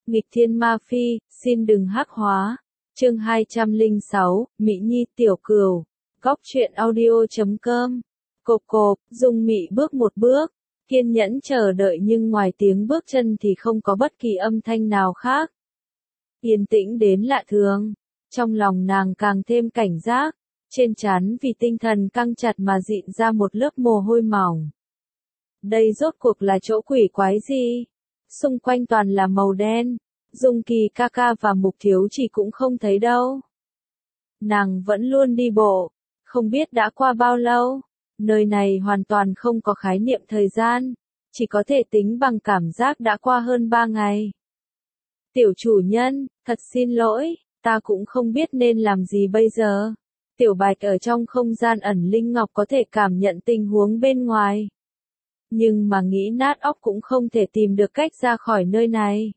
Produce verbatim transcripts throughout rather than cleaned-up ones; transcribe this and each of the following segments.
Nghịch thiên ma phi, xin đừng hắc hóa. Chương hai trăm lẻ sáu, Mị Nhi tiểu cừu. Góc truyện audio chấm com. Cộp cộp, Dung Mị bước một bước, kiên nhẫn chờ đợi nhưng ngoài tiếng bước chân thì không có bất kỳ âm thanh nào khác. Yên tĩnh đến lạ thường, trong lòng nàng càng thêm cảnh giác, trên trán vì tinh thần căng chặt mà dịn ra một lớp mồ hôi mỏng. Đây rốt cuộc là chỗ quỷ quái gì? Xung quanh toàn là màu đen, Dung Kỳ ca ca và Mục Thiếu Chỉ cũng không thấy đâu. Nàng vẫn luôn đi bộ, không biết đã qua bao lâu, nơi này hoàn toàn không có khái niệm thời gian, chỉ có thể tính bằng cảm giác đã qua hơn ba ngày. Tiểu chủ nhân, thật xin lỗi, ta cũng không biết nên làm gì bây giờ. Tiểu Bạch ở trong không gian ẩn linh ngọc có thể cảm nhận tình huống bên ngoài. Nhưng mà nghĩ nát óc cũng không thể tìm được cách ra khỏi nơi này.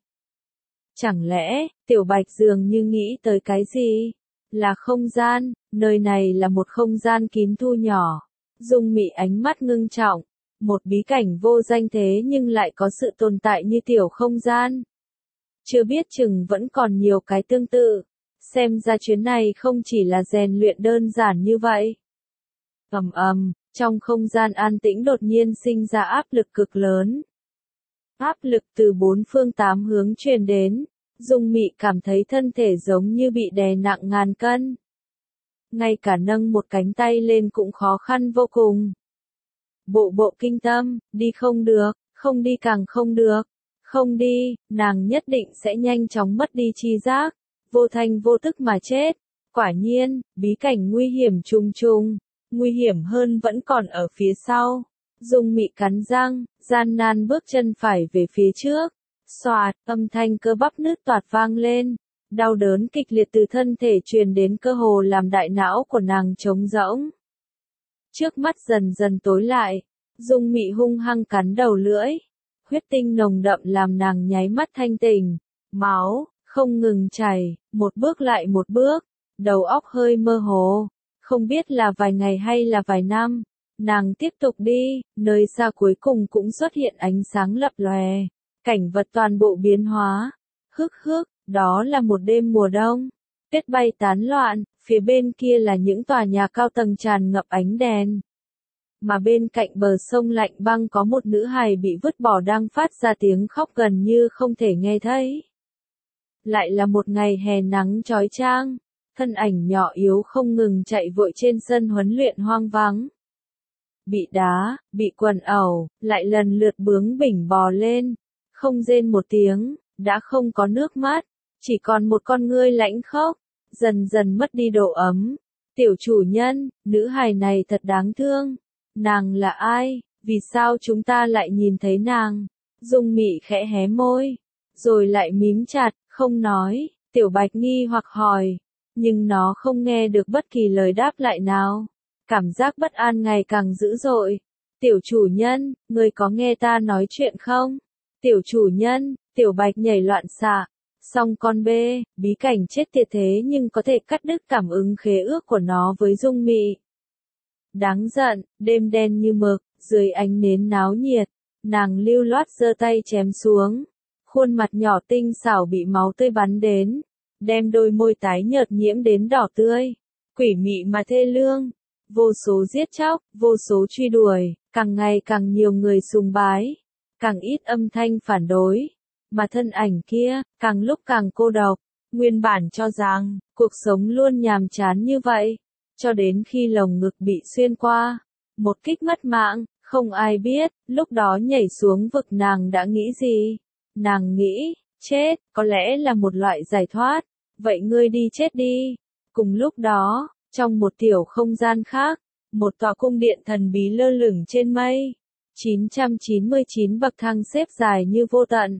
Chẳng lẽ, Tiểu Bạch dường như nghĩ tới cái gì? Là không gian, nơi này là một không gian kín thu nhỏ. Dung Mị ánh mắt ngưng trọng, một bí cảnh vô danh thế nhưng lại có sự tồn tại như tiểu không gian. Chưa biết chừng vẫn còn nhiều cái tương tự, xem ra chuyến này không chỉ là rèn luyện đơn giản như vậy. Ầm ầm, trong không gian an tĩnh đột nhiên sinh ra áp lực cực lớn. Áp lực từ bốn phương tám hướng truyền đến, Dung Mị cảm thấy thân thể giống như bị đè nặng ngàn cân. Ngay cả nâng một cánh tay lên cũng khó khăn vô cùng. Bộ bộ kinh tâm, đi không được, không đi càng không được, không đi, nàng nhất định sẽ nhanh chóng mất đi tri giác, vô thanh vô tức mà chết. Quả nhiên, bí cảnh nguy hiểm trùng trùng, nguy hiểm hơn vẫn còn ở phía sau. Dung Mị cắn răng, gian nan bước chân phải về phía trước. Xoạt, âm thanh cơ bắp nứt toạc vang lên. Đau đớn kịch liệt từ thân thể truyền đến cơ hồ làm đại não của nàng trống rỗng. Trước mắt dần dần tối lại, Dung Mị hung hăng cắn đầu lưỡi. Huyết tinh nồng đậm làm nàng nháy mắt thanh tỉnh. Máu, không ngừng chảy, một bước lại một bước. Đầu óc hơi mơ hồ. Không biết là vài ngày hay là vài năm. Nàng tiếp tục đi, nơi xa cuối cùng cũng xuất hiện ánh sáng lập lòe. Cảnh vật toàn bộ biến hóa. Hức hức, đó là một đêm mùa đông. Tuyết bay tán loạn, phía bên kia là những tòa nhà cao tầng tràn ngập ánh đèn. Mà bên cạnh bờ sông lạnh băng có một nữ hài bị vứt bỏ đang phát ra tiếng khóc gần như không thể nghe thấy. Lại là một ngày hè nắng chói chang, thân ảnh nhỏ yếu không ngừng chạy vội trên sân huấn luyện hoang vắng. Bị đá, bị quần ẩu, lại lần lượt bướng bỉnh bò lên, không rên một tiếng, đã không có nước mắt, chỉ còn một con ngươi lãnh khốc, dần dần mất đi độ ấm. Tiểu chủ nhân, nữ hài này thật đáng thương. Nàng là ai? Vì sao chúng ta lại nhìn thấy nàng? Dung Mị khẽ hé môi, rồi lại mím chặt, không nói. Tiểu Bạch nghi hoặc hỏi, nhưng nó không nghe được bất kỳ lời đáp lại nào. Cảm giác bất an ngày càng dữ dội. Tiểu chủ nhân, ngươi có nghe ta nói chuyện không? Tiểu chủ nhân, Tiểu Bạch nhảy loạn xạ. Song con bê, bí cảnh chết tiệt thế nhưng có thể cắt đứt cảm ứng khế ước của nó với Dung Mị. Đáng giận, đêm đen như mực, dưới ánh nến náo nhiệt, nàng lưu loát giơ tay chém xuống. Khuôn mặt nhỏ tinh xảo bị máu tươi bắn đến, đem đôi môi tái nhợt nhiễm đến đỏ tươi. Quỷ mị mà thê lương, vô số giết chóc, vô số truy đuổi, càng ngày càng nhiều người sùng bái, càng ít âm thanh phản đối. Mà thân ảnh kia, càng lúc càng cô độc, nguyên bản cho rằng, cuộc sống luôn nhàm chán như vậy, cho đến khi lồng ngực bị xuyên qua, một kích mất mạng, không ai biết, lúc đó nhảy xuống vực nàng đã nghĩ gì. Nàng nghĩ, chết, có lẽ là một loại giải thoát, vậy ngươi đi chết đi. Cùng lúc đó, trong một tiểu không gian khác, một tòa cung điện thần bí lơ lửng trên mây, chín trăm chín mươi chín bậc thang xếp dài như vô tận.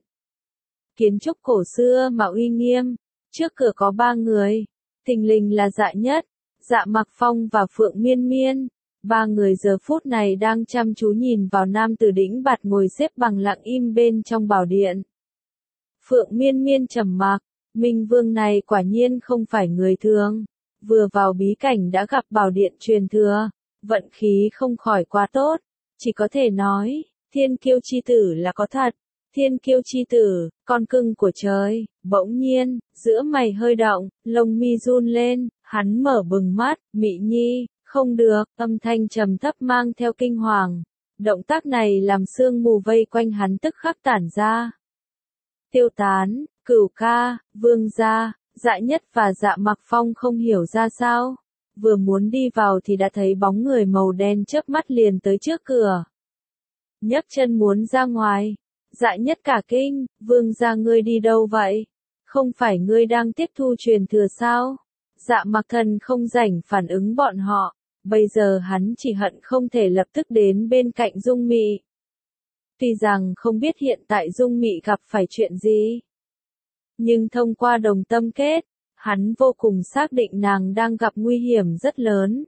Kiến trúc cổ xưa mà uy nghiêm, trước cửa có ba người, thình lình là Dạ Nhất, Dạ Mặc Phong và Phượng Miên Miên. Ba người giờ phút này đang chăm chú nhìn vào nam tử đĩnh bạt ngồi xếp bằng lặng im bên trong bảo điện. Phượng Miên Miên trầm mặc, Minh Vương này quả nhiên không phải người thường, vừa vào bí cảnh đã gặp bảo điện truyền thừa, vận khí không khỏi quá tốt, chỉ có thể nói, thiên kiêu chi tử là có thật. Thiên kiêu chi tử, con cưng của trời, bỗng nhiên, giữa mày hơi động, lông mi run lên, hắn mở bừng mắt, Mị Nhi, không được, âm thanh trầm thấp mang theo kinh hoàng. Động tác này làm sương mù vây quanh hắn tức khắc tản ra. Tiêu tán, Cửu ca, Vương gia, Dạ Nhất và Dạ Mặc Phong không hiểu ra sao. Vừa muốn đi vào thì đã thấy bóng người màu đen chớp mắt liền tới trước cửa. Nhấc chân muốn ra ngoài. Dạ Nhất cả kinh, Vương gia ngươi đi đâu vậy? Không phải ngươi đang tiếp thu truyền thừa sao? Dạ Mặc Thần không rảnh phản ứng bọn họ. Bây giờ hắn chỉ hận không thể lập tức đến bên cạnh Dung Mị. Tuy rằng không biết hiện tại Dung Mị gặp phải chuyện gì. Nhưng thông qua đồng tâm kết, hắn vô cùng xác định nàng đang gặp nguy hiểm rất lớn.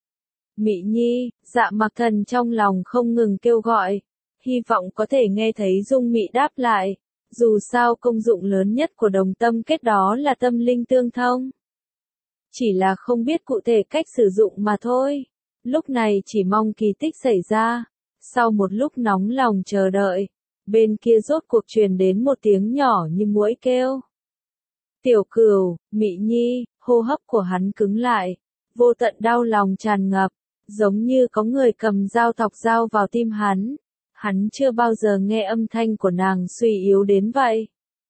Mị Nhi, Dạ Mặc Thần trong lòng không ngừng kêu gọi. Hy vọng có thể nghe thấy Dung Mị đáp lại. Dù sao công dụng lớn nhất của đồng tâm kết đó là tâm linh tương thông. Chỉ là không biết cụ thể cách sử dụng mà thôi. Lúc này chỉ mong kỳ tích xảy ra. Sau một lúc nóng lòng chờ đợi, bên kia rốt cuộc truyền đến một tiếng nhỏ như muỗi kêu. Tiểu Cửu, Mị Nhi, hô hấp của hắn cứng lại, vô tận đau lòng tràn ngập, giống như có người cầm dao thọc dao vào tim hắn. Hắn chưa bao giờ nghe âm thanh của nàng suy yếu đến vậy.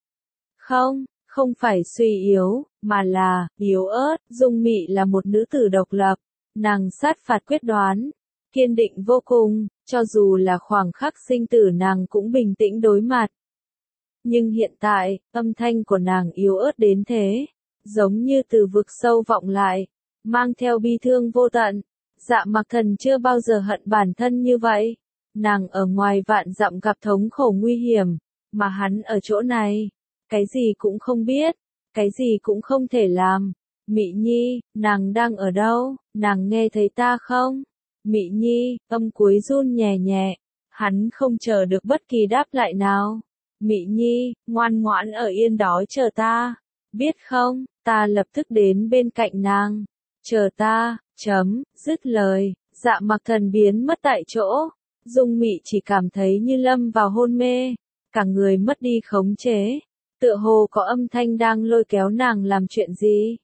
Không, không phải suy yếu, mà là yếu ớt. Dung Mị là một nữ tử độc lập, nàng sát phạt quyết đoán, kiên định vô cùng, cho dù là khoảng khắc sinh tử nàng cũng bình tĩnh đối mặt. Nhưng hiện tại, âm thanh của nàng yếu ớt đến thế, giống như từ vực sâu vọng lại, mang theo bi thương vô tận. Dạ Mặc Thần chưa bao giờ hận bản thân như vậy. Nàng ở ngoài vạn dặm gặp thống khổ nguy hiểm, mà hắn ở chỗ này, cái gì cũng không biết, cái gì cũng không thể làm. Mị Nhi, nàng đang ở đâu, nàng nghe thấy ta không? Mị Nhi, âm cuối run nhẹ nhẹ, hắn không chờ được bất kỳ đáp lại nào. Mị Nhi, ngoan ngoãn ở yên đó chờ ta, biết không, ta lập tức đến bên cạnh nàng, chờ ta, chấm, dứt lời, Dạ Mặc Thần biến mất tại chỗ. Dung Mị chỉ cảm thấy như lâm vào hôn mê, cả người mất đi khống chế, tựa hồ có âm thanh đang lôi kéo nàng làm chuyện gì.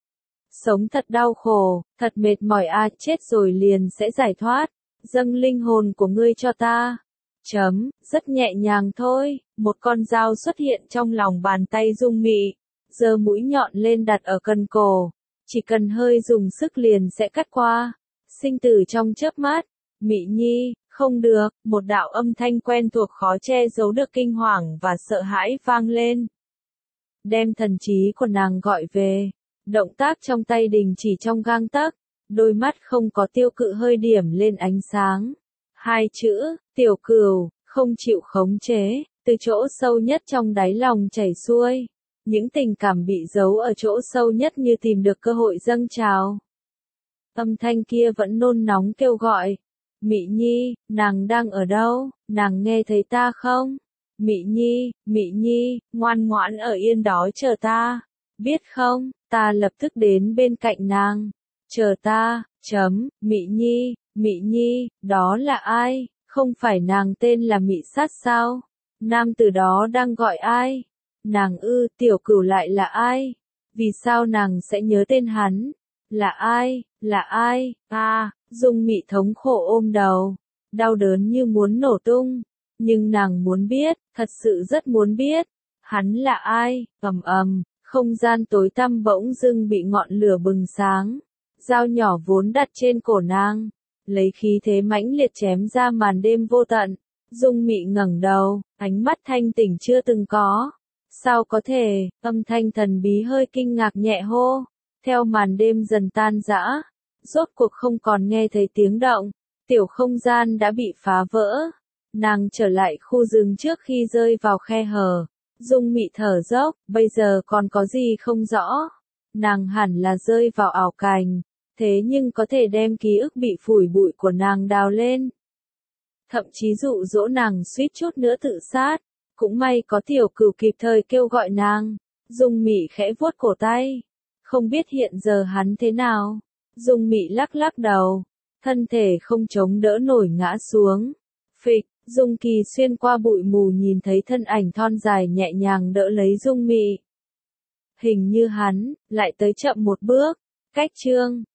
Sống thật đau khổ, thật mệt mỏi a, à, chết rồi liền sẽ giải thoát, dâng linh hồn của ngươi cho ta. Chấm, rất nhẹ nhàng thôi, một con dao xuất hiện trong lòng bàn tay Dung Mị, giơ mũi nhọn lên đặt ở cần cổ, chỉ cần hơi dùng sức liền sẽ cắt qua, sinh tử trong chớp mắt. Mị Nhi, không được, một đạo âm thanh quen thuộc khó che giấu được kinh hoàng và sợ hãi vang lên. Đem thần trí của nàng gọi về, động tác trong tay đình chỉ trong gang tấc, đôi mắt không có tiêu cự hơi điểm lên ánh sáng. Hai chữ, Tiểu Cửu, không chịu khống chế, từ chỗ sâu nhất trong đáy lòng chảy xuôi. Những tình cảm bị giấu ở chỗ sâu nhất như tìm được cơ hội dâng trào. Âm thanh kia vẫn nôn nóng kêu gọi. Mị Nhi, nàng đang ở đâu, nàng nghe thấy ta không? Mị Nhi, Mị Nhi, ngoan ngoãn ở yên đó chờ ta, biết không, ta lập tức đến bên cạnh nàng, chờ ta, chấm, Mị Nhi, Mị Nhi, đó là ai, không phải nàng tên là Mị Sát sao? Nam từ đó đang gọi ai? Nàng ư, Tiểu Cửu lại là ai? Vì sao nàng sẽ nhớ tên hắn? Là ai, là ai, a à, Dung Mị thống khổ ôm đầu, đau đớn như muốn nổ tung, nhưng nàng muốn biết, thật sự rất muốn biết, hắn là ai, ầm ầm, không gian tối tăm bỗng dưng bị ngọn lửa bừng sáng, dao nhỏ vốn đặt trên cổ nàng, lấy khí thế mãnh liệt chém ra màn đêm vô tận. Dung Mị ngẩng đầu, ánh mắt thanh tỉnh chưa từng có. Sao có thể, âm thanh thần bí hơi kinh ngạc nhẹ hô. Theo màn đêm dần tan rã, rốt cuộc không còn nghe thấy tiếng động, tiểu không gian đã bị phá vỡ. Nàng trở lại khu rừng trước khi rơi vào khe hở. Dung Mị thở dốc, bây giờ còn có gì không rõ. Nàng hẳn là rơi vào ảo cảnh, thế nhưng có thể đem ký ức bị phủi bụi của nàng đào lên. Thậm chí dụ dỗ nàng suýt chút nữa tự sát. Cũng may có Tiểu Cửu kịp thời kêu gọi nàng. Dung Mị khẽ vuốt cổ tay. Không biết hiện giờ hắn thế nào. Dung Mị lắc lắc đầu. Thân thể không chống đỡ nổi ngã xuống. Phịch, Dung Kỳ xuyên qua bụi mù nhìn thấy thân ảnh thon dài nhẹ nhàng đỡ lấy Dung Mị. Hình như hắn, lại tới chậm một bước. Cách chương